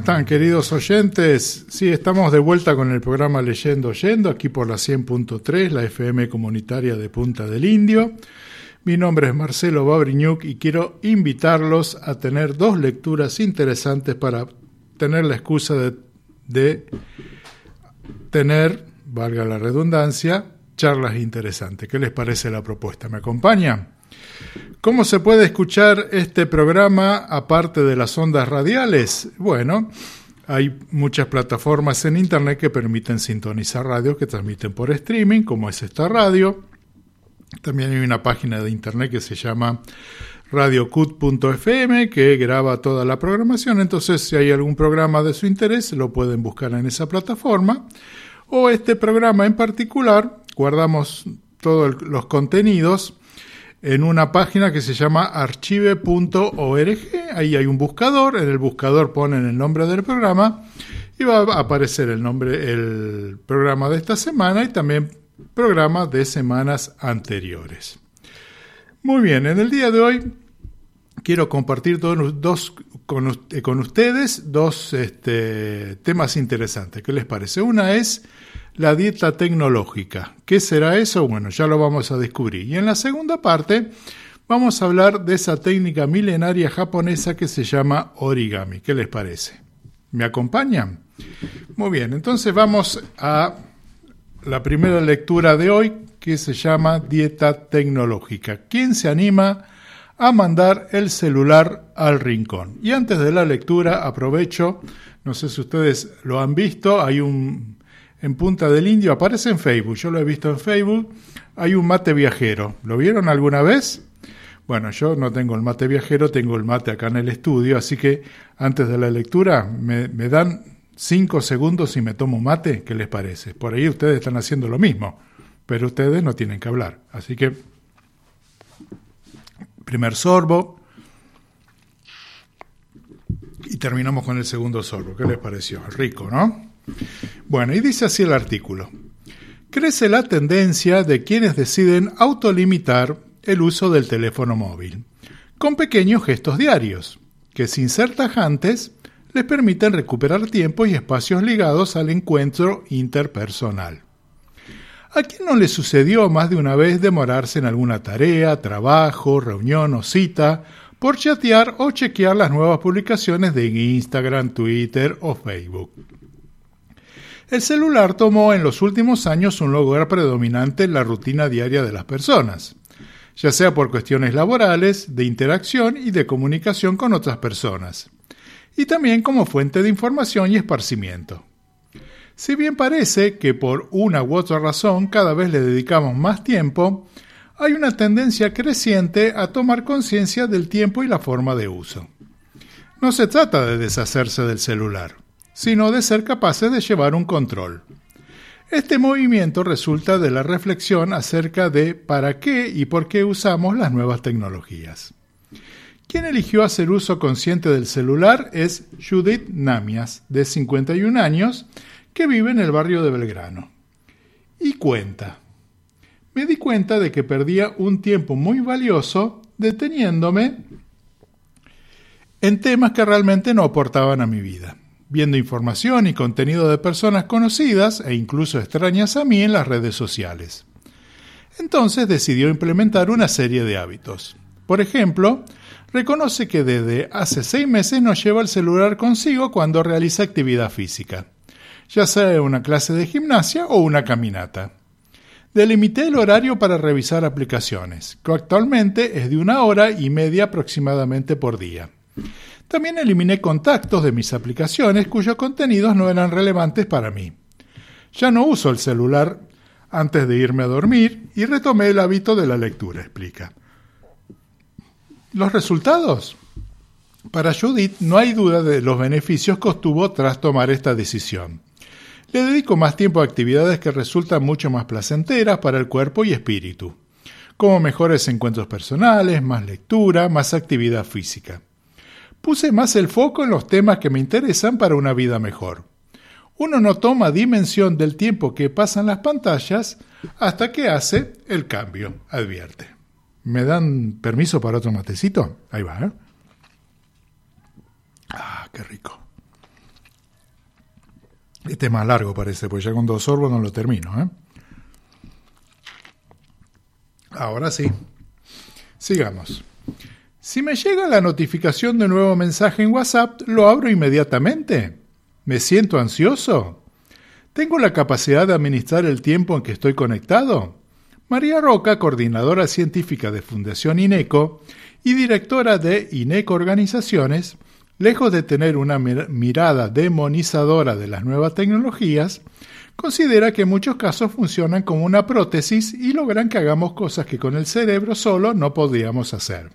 están, queridos oyentes? Sí, estamos de vuelta con el programa Leyendo Oyendo, aquí por la 100.3, la FM comunitaria de Punta del Indio. Mi nombre es Marcelo Babriñuk y quiero invitarlos a tener dos lecturas interesantes para tener la excusa de tener, valga la redundancia, charlas interesantes. ¿Qué les parece la propuesta? ¿Me acompañan? ¿Cómo se puede escuchar este programa aparte de las ondas radiales? Bueno, hay muchas plataformas en internet que permiten sintonizar radios que transmiten por streaming, como es esta radio. También hay una página de internet que se llama radiocut.fm que graba toda la programación. Entonces, si hay algún programa de su interés, lo pueden buscar en esa plataforma. O este programa en particular, guardamos todos los contenidos en una página que se llama archive.org. Ahí hay un buscador, en el buscador ponen el nombre del programa y va a aparecer el programa de esta semana y también programas de semanas anteriores. Muy bien, en el día de hoy quiero compartir con ustedes dos temas interesantes. ¿Qué les parece? Una es la dieta tecnológica. ¿Qué será eso? Bueno, ya lo vamos a descubrir. Y en la segunda parte vamos a hablar de esa técnica milenaria japonesa que se llama origami. ¿Qué les parece? ¿Me acompañan? Muy bien, entonces vamos a la primera lectura de hoy, que se llama dieta tecnológica. ¿Quién se anima a mandar el celular al rincón? Y antes de la lectura aprovecho, no sé si ustedes lo han visto, hay en Punta del Indio, aparece en Facebook, yo lo he visto en Facebook, hay un mate viajero. ¿Lo vieron alguna vez? Bueno, yo no tengo el mate viajero, tengo el mate acá en el estudio, así que antes de la lectura me dan 5 segundos y me tomo un mate. ¿Qué les parece? Por ahí ustedes están haciendo lo mismo, pero ustedes no tienen que hablar. Así que, primer sorbo y terminamos con el segundo sorbo. ¿Qué les pareció? Rico, ¿no? Bueno, y dice así el artículo. Crece la tendencia de quienes deciden autolimitar el uso del teléfono móvil, con pequeños gestos diarios, que sin ser tajantes, les permiten recuperar tiempo y espacios ligados al encuentro interpersonal. ¿A quién no le sucedió más de una vez demorarse en alguna tarea, trabajo, reunión o cita por chatear o chequear las nuevas publicaciones de Instagram, Twitter o Facebook? El celular tomó en los últimos años un lugar predominante en la rutina diaria de las personas, ya sea por cuestiones laborales, de interacción y de comunicación con otras personas, y también como fuente de información y esparcimiento. Si bien parece que por una u otra razón cada vez le dedicamos más tiempo, hay una tendencia creciente a tomar conciencia del tiempo y la forma de uso. No se trata de deshacerse del celular, sino de ser capaces de llevar un control. Este movimiento resulta de la reflexión acerca de para qué y por qué usamos las nuevas tecnologías. Quien eligió hacer uso consciente del celular es Judith Namias, de 51 años, que vive en el barrio de Belgrano. Y cuenta: me di cuenta de que perdía un tiempo muy valioso deteniéndome en temas que realmente no aportaban a mi vida, viendo información y contenido de personas conocidas e incluso extrañas a mí en las redes sociales. Entonces decidió implementar una serie de hábitos. Por ejemplo, reconoce que desde hace 6 meses no lleva el celular consigo cuando realiza actividad física, ya sea una clase de gimnasia o una caminata. Delimité el horario para revisar aplicaciones, que actualmente es de 1h30 aproximadamente por día. También eliminé contactos de mis aplicaciones cuyos contenidos no eran relevantes para mí. Ya no uso el celular antes de irme a dormir y retomé el hábito de la lectura, explica. ¿Los resultados? Para Judith no hay duda de los beneficios que obtuvo tras tomar esta decisión. Le dedico más tiempo a actividades que resultan mucho más placenteras para el cuerpo y espíritu, como mejores encuentros personales, más lectura, más actividad física. Puse más el foco en los temas que me interesan para una vida mejor. Uno no toma dimensión del tiempo que pasan las pantallas hasta que hace el cambio, advierte. ¿Me dan permiso para otro matecito? Ahí va, ¿eh? Ah, qué rico. Este es más largo parece, pues ya con 2 sorbos no lo termino, ¿eh? Ahora sí. Sigamos. Si me llega la notificación de un nuevo mensaje en WhatsApp, ¿lo abro inmediatamente? ¿Me siento ansioso? ¿Tengo la capacidad de administrar el tiempo en que estoy conectado? María Roca, coordinadora científica de Fundación INECO y directora de INECO Organizaciones, lejos de tener una mirada demonizadora de las nuevas tecnologías, considera que en muchos casos funcionan como una prótesis y logran que hagamos cosas que con el cerebro solo no podríamos hacer.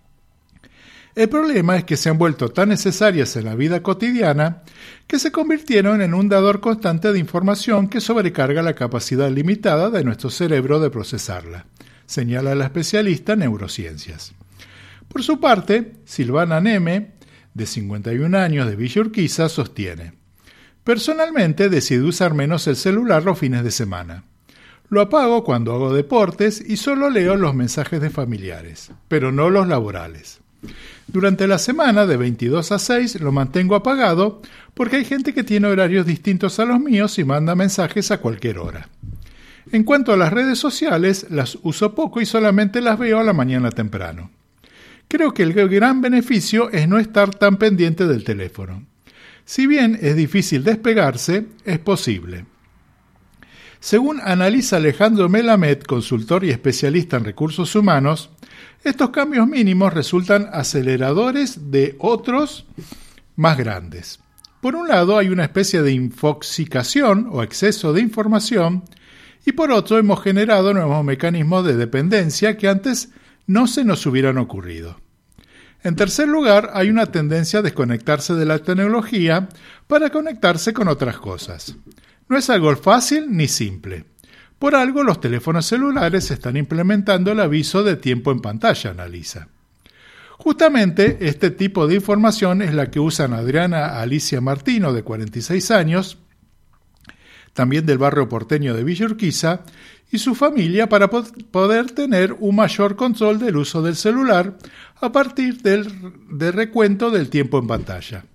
El problema es que se han vuelto tan necesarias en la vida cotidiana que se convirtieron en un dador constante de información que sobrecarga la capacidad limitada de nuestro cerebro de procesarla, señala la especialista en neurociencias. Por su parte, Silvana Neme, de 51 años de Villa Urquiza, sostiene: personalmente decidí usar menos el celular los fines de semana. Lo apago cuando hago deportes y solo leo los mensajes de familiares, pero no los laborales. Durante la semana de 22 a 6 lo mantengo apagado porque hay gente que tiene horarios distintos a los míos y manda mensajes a cualquier hora. En cuanto a las redes sociales, las uso poco y solamente las veo a la mañana temprano. Creo que el gran beneficio es no estar tan pendiente del teléfono. Si bien es difícil despegarse, es posible. Según analiza Alejandro Melamed, consultor y especialista en recursos humanos, estos cambios mínimos resultan aceleradores de otros más grandes. Por un lado, hay una especie de infoxicación o exceso de información, y por otro, hemos generado nuevos mecanismos de dependencia que antes no se nos hubieran ocurrido. En tercer lugar, hay una tendencia a desconectarse de la tecnología para conectarse con otras cosas. No es algo fácil ni simple. Por algo, los teléfonos celulares están implementando el aviso de tiempo en pantalla, analiza. Justamente este tipo de información es la que usan Adriana Alicia Martino, de 46 años, también del barrio porteño de Villa Urquiza, y su familia para poder tener un mayor control del uso del celular a partir del recuento del tiempo en pantalla.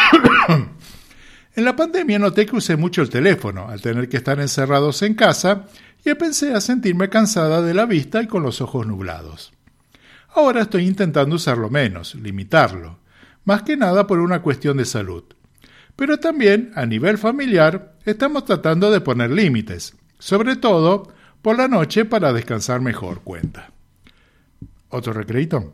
En la pandemia noté que usé mucho el teléfono, al tener que estar encerrados en casa, y empecé a sentirme cansada de la vista y con los ojos nublados. Ahora estoy intentando usarlo menos, limitarlo, más que nada por una cuestión de salud. Pero también, a nivel familiar, estamos tratando de poner límites, sobre todo por la noche para descansar mejor, cuenta. ¿Otro recreíto?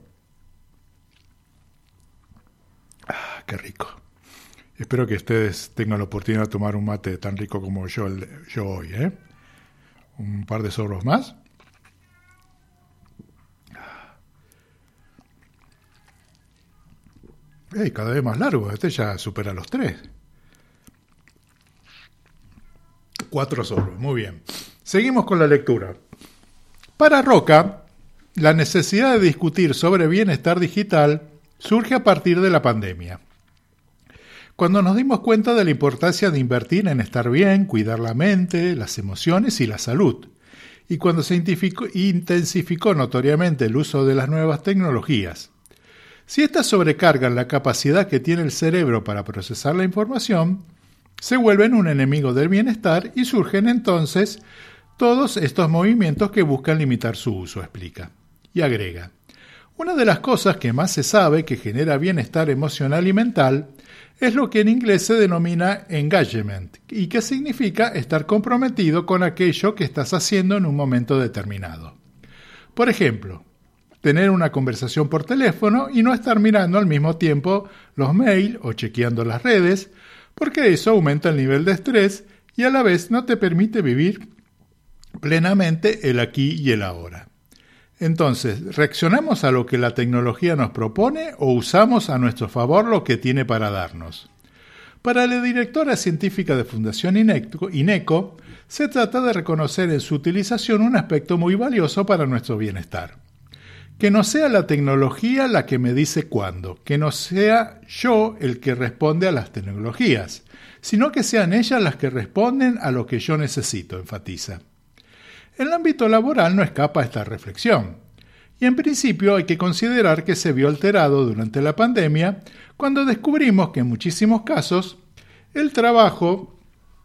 Ah, qué rico. Espero que ustedes tengan la oportunidad de tomar un mate tan rico como yo hoy, ¿eh? Un par de sorbos más. Cada vez más largo. Este ya supera los 3. 4 sorbos, muy bien. Seguimos con la lectura. Para Roca, la necesidad de discutir sobre bienestar digital surge a partir de la pandemia. Cuando nos dimos cuenta de la importancia de invertir en estar bien, cuidar la mente, las emociones y la salud, y cuando se intensificó notoriamente el uso de las nuevas tecnologías. Si estas sobrecargan la capacidad que tiene el cerebro para procesar la información, se vuelven un enemigo del bienestar y surgen entonces todos estos movimientos que buscan limitar su uso, explica. Y agrega: una de las cosas que más se sabe que genera bienestar emocional y mental es lo que en inglés se denomina engagement, y que significa estar comprometido con aquello que estás haciendo en un momento determinado. Por ejemplo, tener una conversación por teléfono y no estar mirando al mismo tiempo los mails o chequeando las redes, porque eso aumenta el nivel de estrés y a la vez no te permite vivir plenamente el aquí y el ahora. Entonces, ¿reaccionamos a lo que la tecnología nos propone o usamos a nuestro favor lo que tiene para darnos? Para la directora científica de Fundación INECO, se trata de reconocer en su utilización un aspecto muy valioso para nuestro bienestar. Que no sea la tecnología la que me dice cuándo, que no sea yo el que responde a las tecnologías, sino que sean ellas las que responden a lo que yo necesito, enfatiza. El ámbito laboral no escapa a esta reflexión, y en principio hay que considerar que se vio alterado durante la pandemia cuando descubrimos que en muchísimos casos el trabajo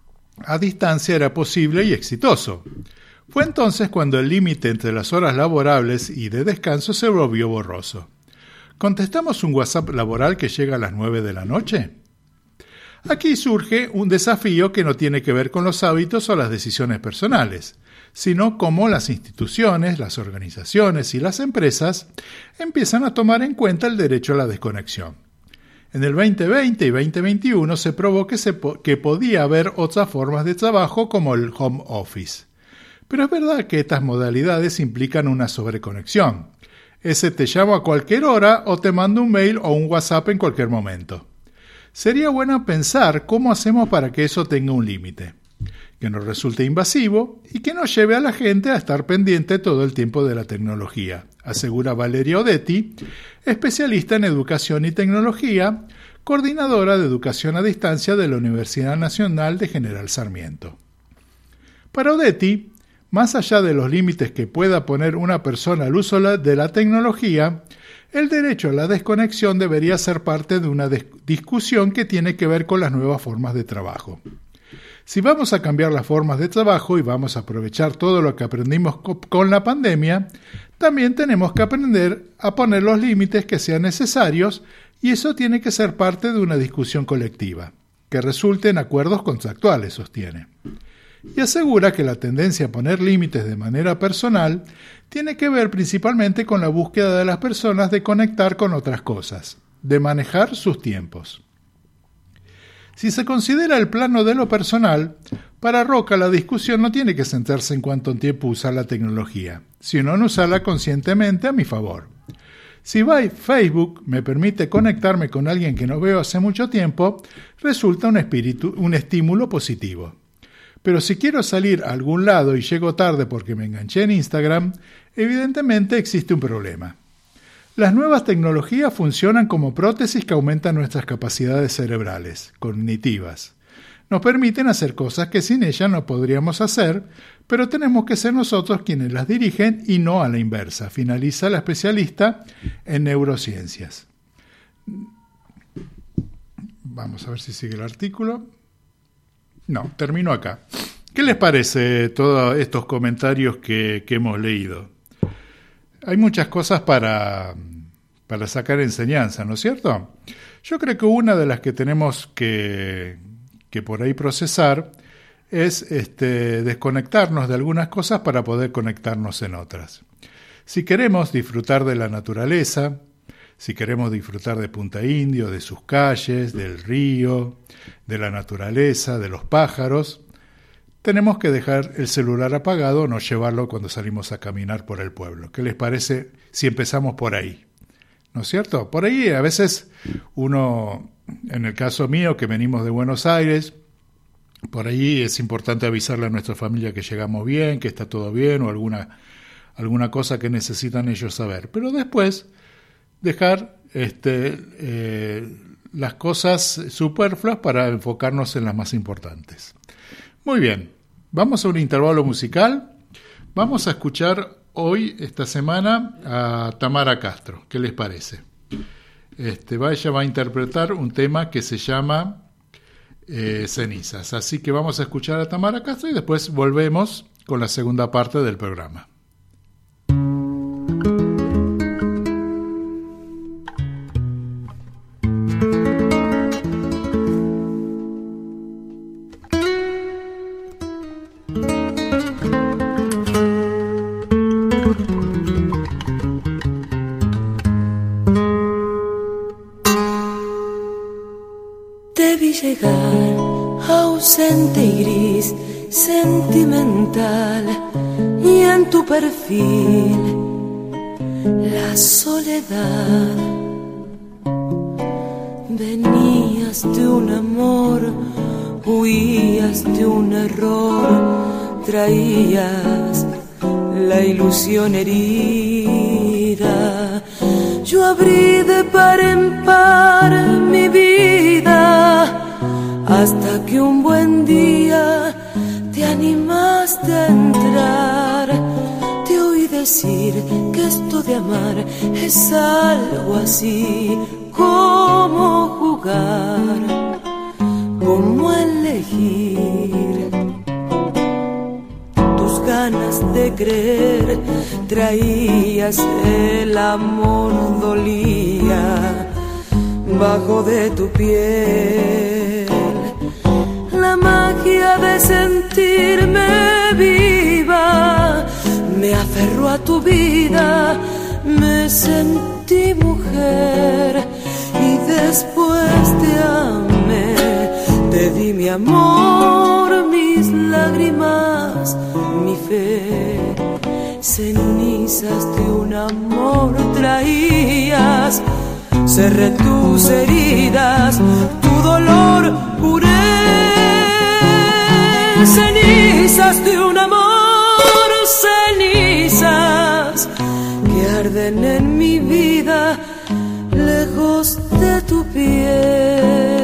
a distancia era posible y exitoso. Fue entonces cuando el límite entre las horas laborables y de descanso se volvió borroso. ¿Contestamos un WhatsApp laboral que llega a las 9 de la noche? Aquí surge un desafío que no tiene que ver con los hábitos o las decisiones personales, sino cómo las instituciones, las organizaciones y las empresas empiezan a tomar en cuenta el derecho a la desconexión. En el 2020 y 2021 se probó que podía haber otras formas de trabajo como el home office. Pero es verdad que estas modalidades implican una sobreconexión. Ese te llamo a cualquier hora o te mando un mail o un WhatsApp en cualquier momento. Sería bueno pensar cómo hacemos para que eso tenga un límite, que no resulte invasivo y que no lleve a la gente a estar pendiente todo el tiempo de la tecnología, asegura Valeria Odetti, especialista en educación y tecnología, coordinadora de educación a distancia de la Universidad Nacional de General Sarmiento. Para Odetti, más allá de los límites que pueda poner una persona al uso de la tecnología, el derecho a la desconexión debería ser parte de una discusión que tiene que ver con las nuevas formas de trabajo. Si vamos a cambiar las formas de trabajo y vamos a aprovechar todo lo que aprendimos con la pandemia, también tenemos que aprender a poner los límites que sean necesarios y eso tiene que ser parte de una discusión colectiva, que resulte en acuerdos contractuales, sostiene. Y asegura que la tendencia a poner límites de manera personal tiene que ver principalmente con la búsqueda de las personas de conectar con otras cosas, de manejar sus tiempos. Si se considera el plano de lo personal, para Roca la discusión no tiene que centrarse en cuánto tiempo usar la tecnología, sino en usarla conscientemente a mi favor. Si Facebook me permite conectarme con alguien que no veo hace mucho tiempo, resulta un estímulo positivo. Pero si quiero salir a algún lado y llego tarde porque me enganché en Instagram, evidentemente existe un problema. Las nuevas tecnologías funcionan como prótesis que aumentan nuestras capacidades cerebrales, cognitivas. Nos permiten hacer cosas que sin ellas no podríamos hacer, pero tenemos que ser nosotros quienes las dirigen y no a la inversa, finaliza la especialista en neurociencias. Vamos a ver si sigue el artículo. No, termino acá. ¿Qué les parece todos estos comentarios que hemos leído? Hay muchas cosas para sacar enseñanza, ¿no es cierto? Yo creo que una de las que tenemos que por ahí procesar es desconectarnos de algunas cosas para poder conectarnos en otras. Si queremos disfrutar de la naturaleza, si queremos disfrutar de Punta Indio, de sus calles, del río, de la naturaleza, de los pájaros, tenemos que dejar el celular apagado o no llevarlo cuando salimos a caminar por el pueblo. ¿Qué les parece si empezamos por ahí? ¿No es cierto? Por ahí a veces uno, en el caso mío, que venimos de Buenos Aires, por ahí es importante avisarle a nuestra familia que llegamos bien, que está todo bien o alguna cosa que necesitan ellos saber. Pero después dejar las cosas superfluas para enfocarnos en las más importantes. Muy bien, vamos a un intervalo musical. Vamos a escuchar hoy, esta semana, a Tamara Castro. ¿Qué les parece? Ella va a interpretar un tema que se llama Cenizas. Así que vamos a escuchar a Tamara Castro y después volvemos con la segunda parte del programa. Llegar ausente y gris, sentimental, y en tu perfil la soledad. Venías de un amor, huías de un error, traías la ilusión herida. Yo abrí de par en par mi vida, hasta que un buen día te animaste a entrar. Te oí decir que esto de amar es algo así como jugar, como elegir. ganas de creer, traías el amor, dolía bajo de tu piel. La magia de sentirme viva me aferró a tu vida, me sentí mujer y después te amé. Te di mi amor, mis lágrimas, mi fe. Cenizas de un amor traías, cerré tus heridas, tu dolor curé. Cenizas de un amor, cenizas que arden en mi vida, lejos de tu piel.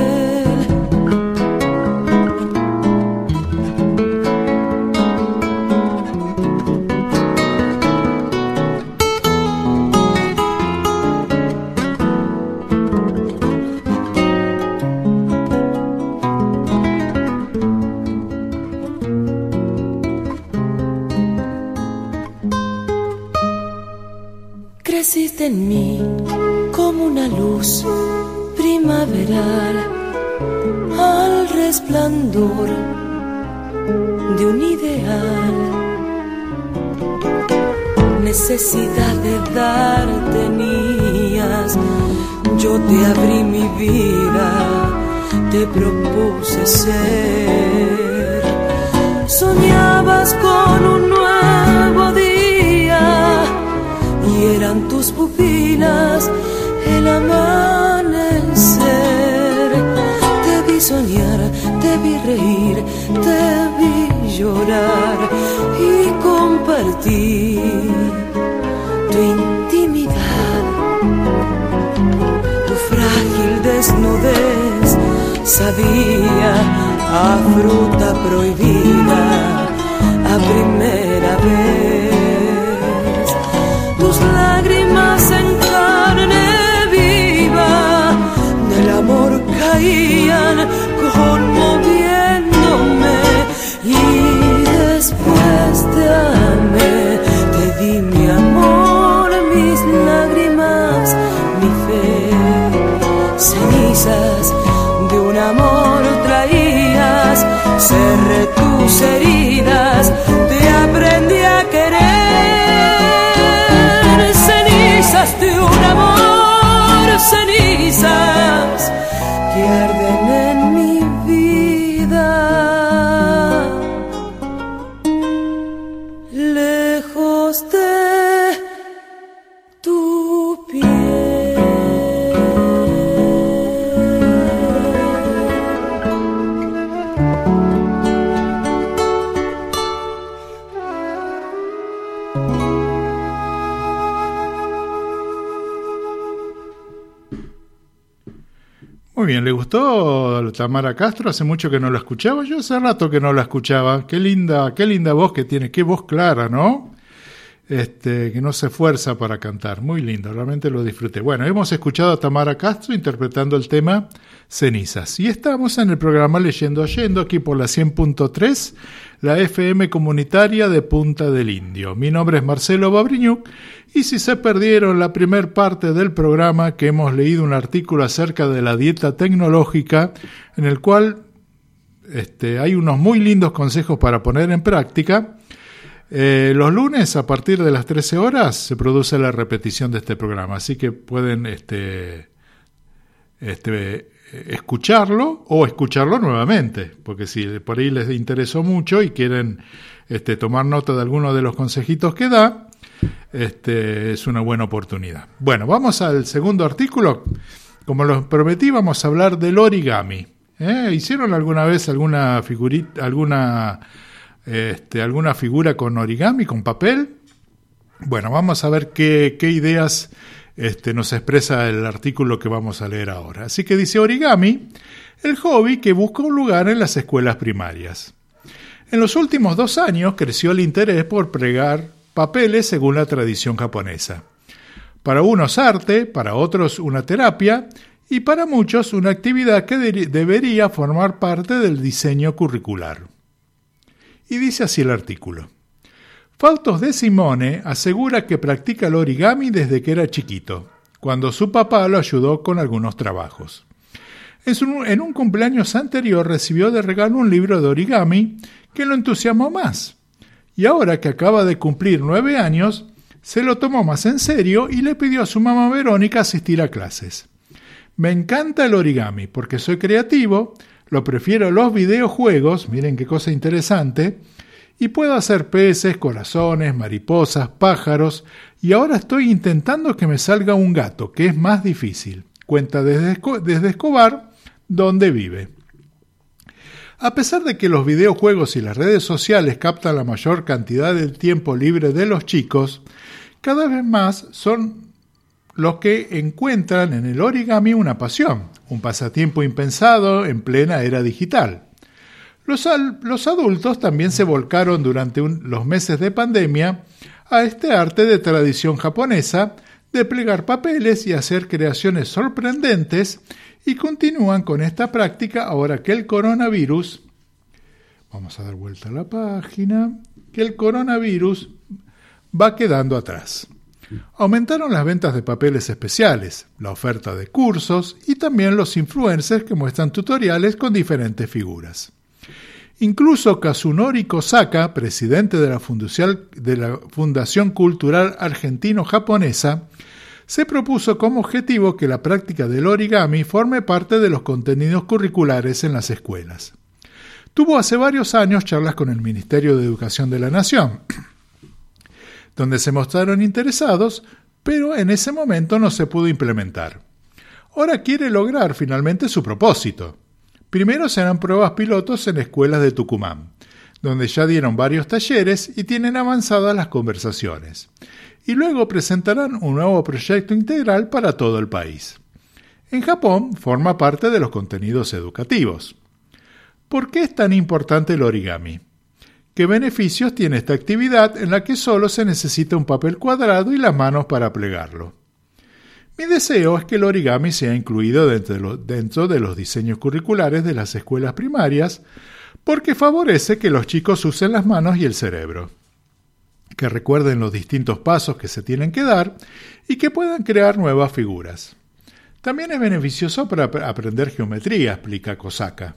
Creciste en mí como una luz primaveral, al resplandor de un ideal. Necesidad de dar tenías, yo te abrí mi vida, te propuse ser. Soñabas con un nuevo día y eran tus pupilas el amanecer. Te vi soñar, te vi reír, te vi llorar y compartir tu intimidad. Tu frágil desnudez sabía a fruta prohibida a primera vez. Tus lágrimas en carne viva del amor caían conmoviéndome y después te amé. Te di mi amor, mis lágrimas, mi fe. Cenizas de un amor traías, cerré tus heridas, te aprendí a querer. Cenizas de un amor, cenizas que arden en mi vida, lejos de tu piel. Muy bien, ¿le gustó Tamara Castro? Hace mucho que no la escuchaba. Yo hace rato que no la escuchaba. Qué linda voz que tiene, qué voz clara, ¿no? Que no se esfuerza para cantar. Muy lindo, realmente lo disfruté. Bueno, hemos escuchado a Tamara Castro interpretando el tema Cenizas. Y estamos en el programa Leyendo Oyendo, aquí por la 100.3, la FM comunitaria de Punta del Indio. Mi nombre es Marcelo Babriñuc, y si se perdieron la primer parte del programa, que hemos leído un artículo acerca de la dieta tecnológica, en el cual hay unos muy lindos consejos para poner en práctica. Los lunes a partir de las 13 horas se produce la repetición de este programa, así que pueden escucharlo o escucharlo nuevamente, porque si por ahí les interesó mucho y quieren tomar nota de alguno de los consejitos que da, es una buena oportunidad. Bueno, vamos al segundo artículo. Como los prometí, vamos a hablar del origami. ¿Hicieron alguna vez alguna figurita, alguna figura con origami, con papel? Bueno, vamos a ver qué ideas nos expresa el artículo que vamos a leer ahora. Así que dice: origami, el hobby que busca un lugar en las escuelas primarias. En los últimos 2 años creció el interés por pregar papeles según la tradición japonesa. Para unos arte, para otros una terapia y para muchos una actividad que debería formar parte del diseño curricular. Y dice así el artículo: Fausto De Simone asegura que practica el origami desde que era chiquito, cuando su papá lo ayudó con algunos trabajos. En un cumpleaños anterior recibió de regalo un libro de origami que lo entusiasmó más. Y ahora que acaba de cumplir 9 años, se lo tomó más en serio y le pidió a su mamá Verónica asistir a clases. Me encanta el origami porque soy creativo, lo prefiero a los videojuegos, miren qué cosa interesante, y puedo hacer peces, corazones, mariposas, pájaros, y ahora estoy intentando que me salga un gato, que es más difícil. Cuenta desde Escobar, donde vive. A pesar de que los videojuegos y las redes sociales captan la mayor cantidad del tiempo libre de los chicos, cada vez más son los que encuentran en el origami una pasión, un pasatiempo impensado en plena era digital. Los adultos también se volcaron durante los meses de pandemia a este arte de tradición japonesa de plegar papeles y hacer creaciones sorprendentes y continúan con esta práctica ahora que el coronavirus, vamos a dar vuelta a la página, que el coronavirus va quedando atrás. Aumentaron las ventas de papeles especiales, la oferta de cursos y también los influencers que muestran tutoriales con diferentes figuras. Incluso Kazunori Kosaka, presidente de la Fundación Cultural Argentino-Japonesa, se propuso como objetivo que la práctica del origami forme parte de los contenidos curriculares en las escuelas. Tuvo hace varios años charlas con el Ministerio de Educación de la Nación, donde se mostraron interesados, pero en ese momento no se pudo implementar. Ahora quiere lograr finalmente su propósito. Primero serán pruebas pilotos en escuelas de Tucumán, donde ya dieron varios talleres y tienen avanzadas las conversaciones. Y luego presentarán un nuevo proyecto integral para todo el país. En Japón forma parte de los contenidos educativos. ¿Por qué es tan importante el origami? ¿Qué beneficios tiene esta actividad en la que solo se necesita un papel cuadrado y las manos para plegarlo? Mi deseo es que el origami sea incluido dentro de los diseños curriculares de las escuelas primarias porque favorece que los chicos usen las manos y el cerebro, que recuerden los distintos pasos que se tienen que dar y que puedan crear nuevas figuras. También es beneficioso para aprender geometría, explica Kosaka.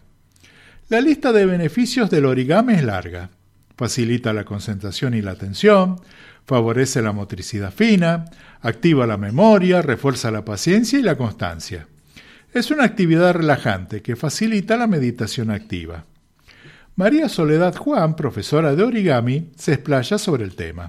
La lista de beneficios del origami es larga. Facilita la concentración y la atención, favorece la motricidad fina, activa la memoria, refuerza la paciencia y la constancia. Es una actividad relajante que facilita la meditación activa. María Soledad Juan, profesora de origami, se explaya sobre el tema.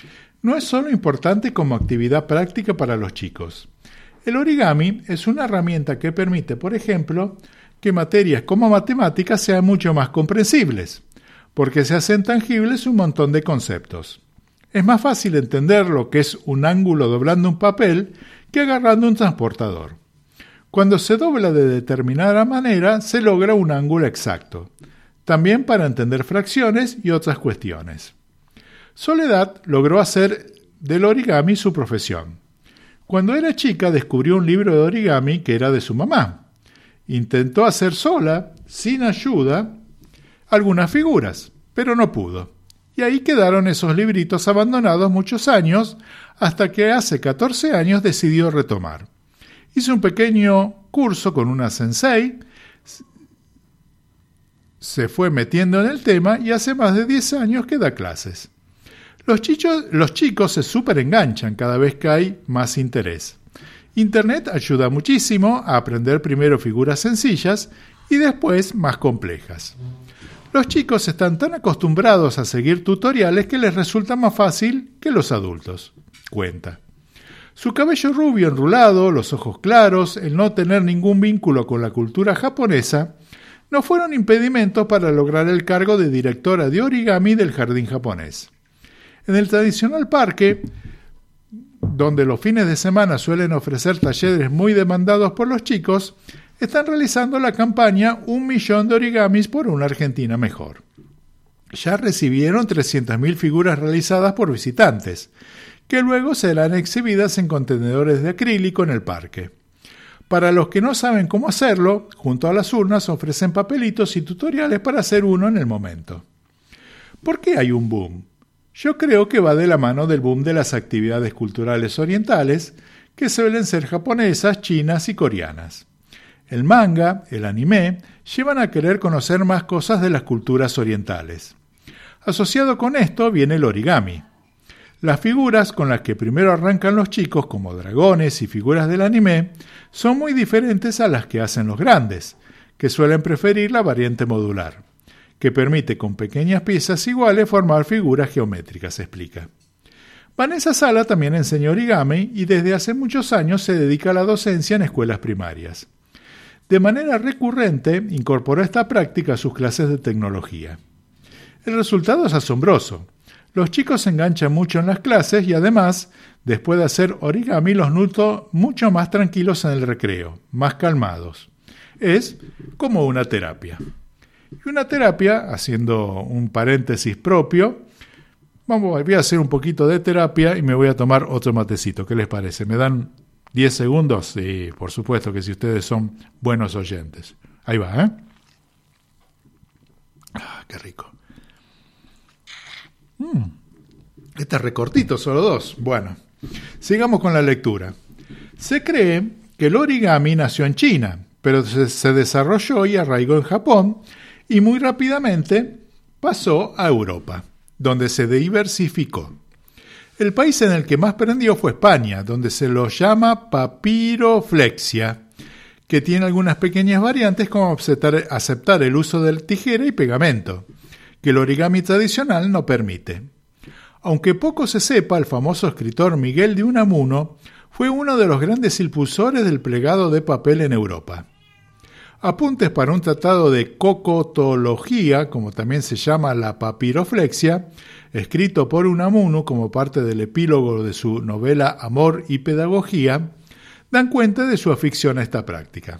No es solo importante como actividad práctica para los chicos. El origami es una herramienta que permite, por ejemplo, que materias como matemáticas sean mucho más comprensibles, porque se hacen tangibles un montón de conceptos. Es más fácil entender lo que es un ángulo doblando un papel que agarrando un transportador. Cuando se dobla de determinada manera, se logra un ángulo exacto. También para entender fracciones y otras cuestiones. Soledad logró hacer del origami su profesión. Cuando era chica descubrió un libro de origami que era de su mamá. Intentó hacer sola, sin ayuda, algunas figuras, pero no pudo. Y ahí quedaron esos libritos abandonados muchos años, hasta que hace 14 años decidió retomar. Hizo un pequeño curso con una sensei, se fue metiendo en el tema y hace más de 10 años que da clases. Los chicos se súper enganchan cada vez que hay más interés. Internet ayuda muchísimo a aprender primero figuras sencillas y después más complejas. Los chicos están tan acostumbrados a seguir tutoriales que les resulta más fácil que los adultos, cuenta. Su cabello rubio enrulado, los ojos claros, el no tener ningún vínculo con la cultura japonesa, no fueron impedimentos para lograr el cargo de directora de origami del jardín japonés. En el tradicional parque, donde los fines de semana suelen ofrecer talleres muy demandados por los chicos, están realizando la campaña 1 millón de origamis por una Argentina mejor. Ya recibieron 300.000 figuras realizadas por visitantes, que luego serán exhibidas en contenedores de acrílico en el parque. Para los que no saben cómo hacerlo, junto a las urnas ofrecen papelitos y tutoriales para hacer uno en el momento. ¿Por qué hay un boom? Yo creo que va de la mano del boom de las actividades culturales orientales, que suelen ser japonesas, chinas y coreanas. El manga, el anime, llevan a querer conocer más cosas de las culturas orientales. Asociado con esto viene el origami. Las figuras con las que primero arrancan los chicos, como dragones y figuras del anime, son muy diferentes a las que hacen los grandes, que suelen preferir la variante modular, que permite con pequeñas piezas iguales formar figuras geométricas, explica. Vanessa Sala también enseña origami y desde hace muchos años se dedica a la docencia en escuelas primarias. De manera recurrente incorporó esta práctica a sus clases de tecnología. El resultado es asombroso. Los chicos se enganchan mucho en las clases y además, después de hacer origami, los noto mucho más tranquilos en el recreo, más calmados. Es como una terapia. Y una terapia, haciendo un paréntesis propio, voy a hacer un poquito de terapia y me voy a tomar otro matecito. ¿Qué les parece? ¿Me dan 10 segundos? Sí, por supuesto que si ustedes son buenos oyentes. Ahí va, ¿eh? Qué rico. Este es recortito, solo 2. Bueno, sigamos con la lectura. Se cree que el origami nació en China, pero se desarrolló y arraigó en Japón y muy rápidamente pasó a Europa, donde se diversificó. El país en el que más prendió fue España, donde se lo llama papiroflexia, que tiene algunas pequeñas variantes como aceptar el uso de tijera y pegamento, que el origami tradicional no permite. Aunque poco se sepa, el famoso escritor Miguel de Unamuno fue uno de los grandes impulsores del plegado de papel en Europa. Apuntes para un tratado de cocotología, como también se llama la papiroflexia, escrito por Unamuno como parte del epílogo de su novela Amor y Pedagogía, dan cuenta de su afición a esta práctica.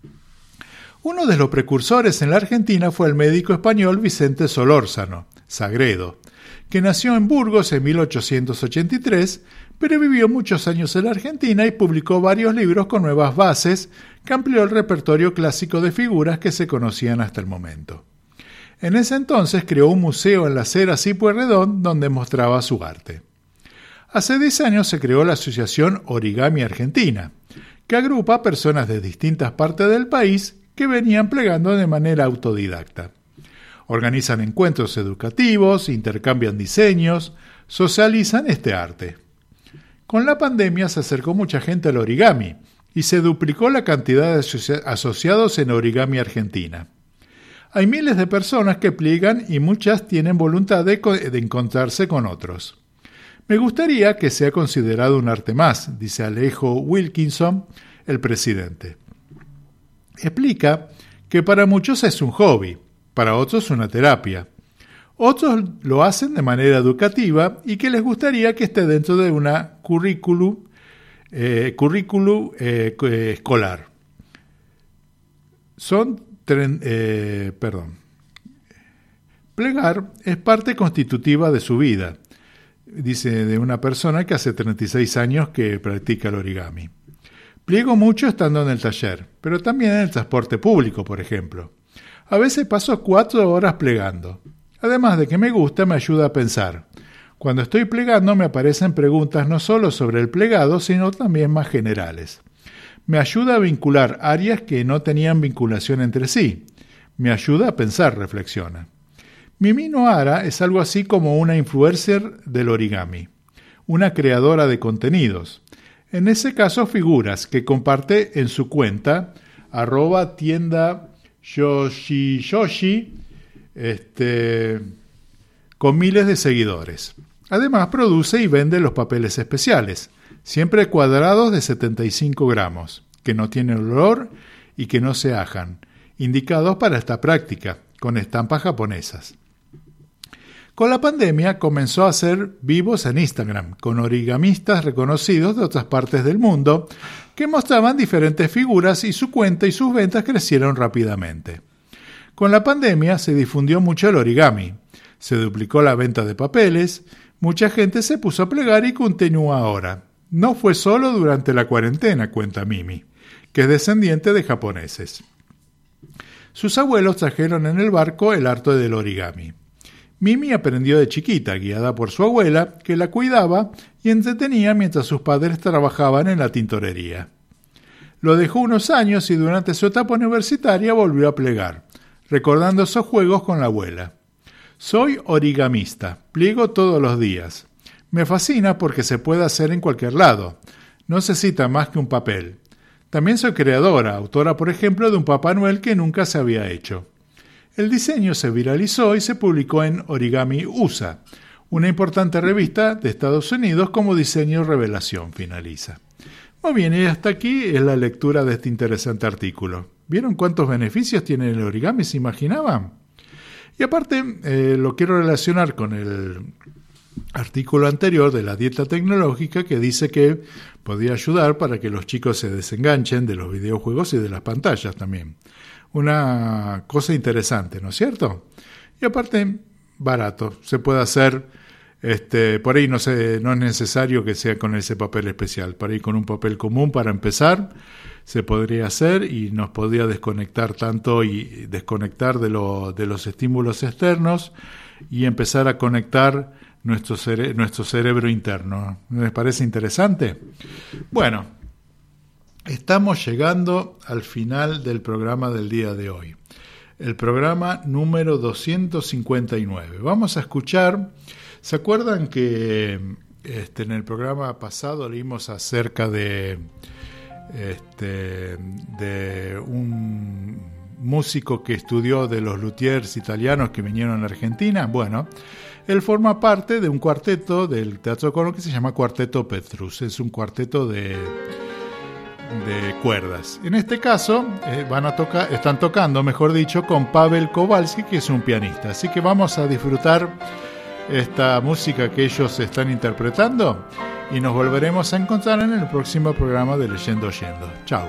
Uno de los precursores en la Argentina fue el médico español Vicente Solórzano, Sagredo, que nació en Burgos en 1883, pero vivió muchos años en la Argentina y publicó varios libros con nuevas bases que amplió el repertorio clásico de figuras que se conocían hasta el momento. En ese entonces creó un museo en la acera Pueyrredón donde mostraba su arte. Hace 10 años se creó la Asociación Origami Argentina, que agrupa a personas de distintas partes del país que venían plegando de manera autodidacta. Organizan encuentros educativos, intercambian diseños, socializan este arte. Con la pandemia se acercó mucha gente al origami y se duplicó la cantidad de asociados en Origami Argentina. Hay miles de personas que pliegan y muchas tienen voluntad de encontrarse con otros. Me gustaría que sea considerado un arte más, dice Alejo Wilkinson, el presidente. Explica que para muchos es un hobby, para otros una terapia. Otros lo hacen de manera educativa y que les gustaría que esté dentro de una currículum escolar. Plegar es parte constitutiva de su vida, dice de una persona que hace 36 años que practica el origami. Pliego mucho estando en el taller, pero también en el transporte público, por ejemplo. A veces paso 4 horas plegando. Además de que me gusta, me ayuda a pensar. Cuando estoy plegando me aparecen preguntas no solo sobre el plegado, sino también más generales. Me ayuda a vincular áreas que no tenían vinculación entre sí. Me ayuda a pensar, reflexiona. Mimi Nohara es algo así como una influencer del origami, una creadora de contenidos. En ese caso, figuras que comparte en su cuenta, @tienda Yoshi, con miles de seguidores. Además, produce y vende los papeles especiales, siempre cuadrados de 75 gramos, que no tienen olor y que no se ajan, indicados para esta práctica, con estampas japonesas. Con la pandemia comenzó a hacer vivos en Instagram, con origamistas reconocidos de otras partes del mundo, que mostraban diferentes figuras y su cuenta y sus ventas crecieron rápidamente. Con la pandemia se difundió mucho el origami, se duplicó la venta de papeles, mucha gente se puso a plegar y continúa ahora. No fue solo durante la cuarentena, cuenta Mimi, que es descendiente de japoneses. Sus abuelos trajeron en el barco el arte del origami. Mimi aprendió de chiquita, guiada por su abuela, que la cuidaba y entretenía mientras sus padres trabajaban en la tintorería. Lo dejó unos años y durante su etapa universitaria volvió a plegar, recordando esos juegos con la abuela. Soy origamista, pliego todos los días. Me fascina porque se puede hacer en cualquier lado. No necesita más que un papel. También soy creadora, autora por ejemplo de un Papá Noel que nunca se había hecho. El diseño se viralizó y se publicó en Origami USA, una importante revista de Estados Unidos como diseño revelación, finaliza. Muy bien, y hasta aquí es la lectura de este interesante artículo. ¿Vieron cuántos beneficios tiene el origami? ¿Se imaginaban? Y aparte, lo quiero relacionar con el artículo anterior de la dieta tecnológica que dice que podría ayudar para que los chicos se desenganchen de los videojuegos y de las pantallas también. Una cosa interesante, ¿no es cierto? Y aparte, barato. Se puede hacer, por ahí no es necesario que sea con ese papel especial. Por ahí con un papel común para empezar se podría hacer y nos podría desconectar tanto y desconectar de los estímulos externos y empezar a conectar nuestro cerebro interno. ¿Les parece interesante? Bueno, estamos llegando al final del programa del día de hoy. El programa número 259. Vamos a escuchar, ¿se acuerdan que en el programa pasado leímos acerca de un músico que estudió de los luthiers italianos que vinieron a Argentina? Bueno, él forma parte de un cuarteto del Teatro Colón que se llama Cuarteto Petrus. Es un cuarteto de cuerdas. En este caso están tocando, mejor dicho, con Pavel Kowalski, que es un pianista. Así que vamos a disfrutar esta música que ellos están interpretando y nos volveremos a encontrar en el próximo programa de Leyendo Oyendo. Chao.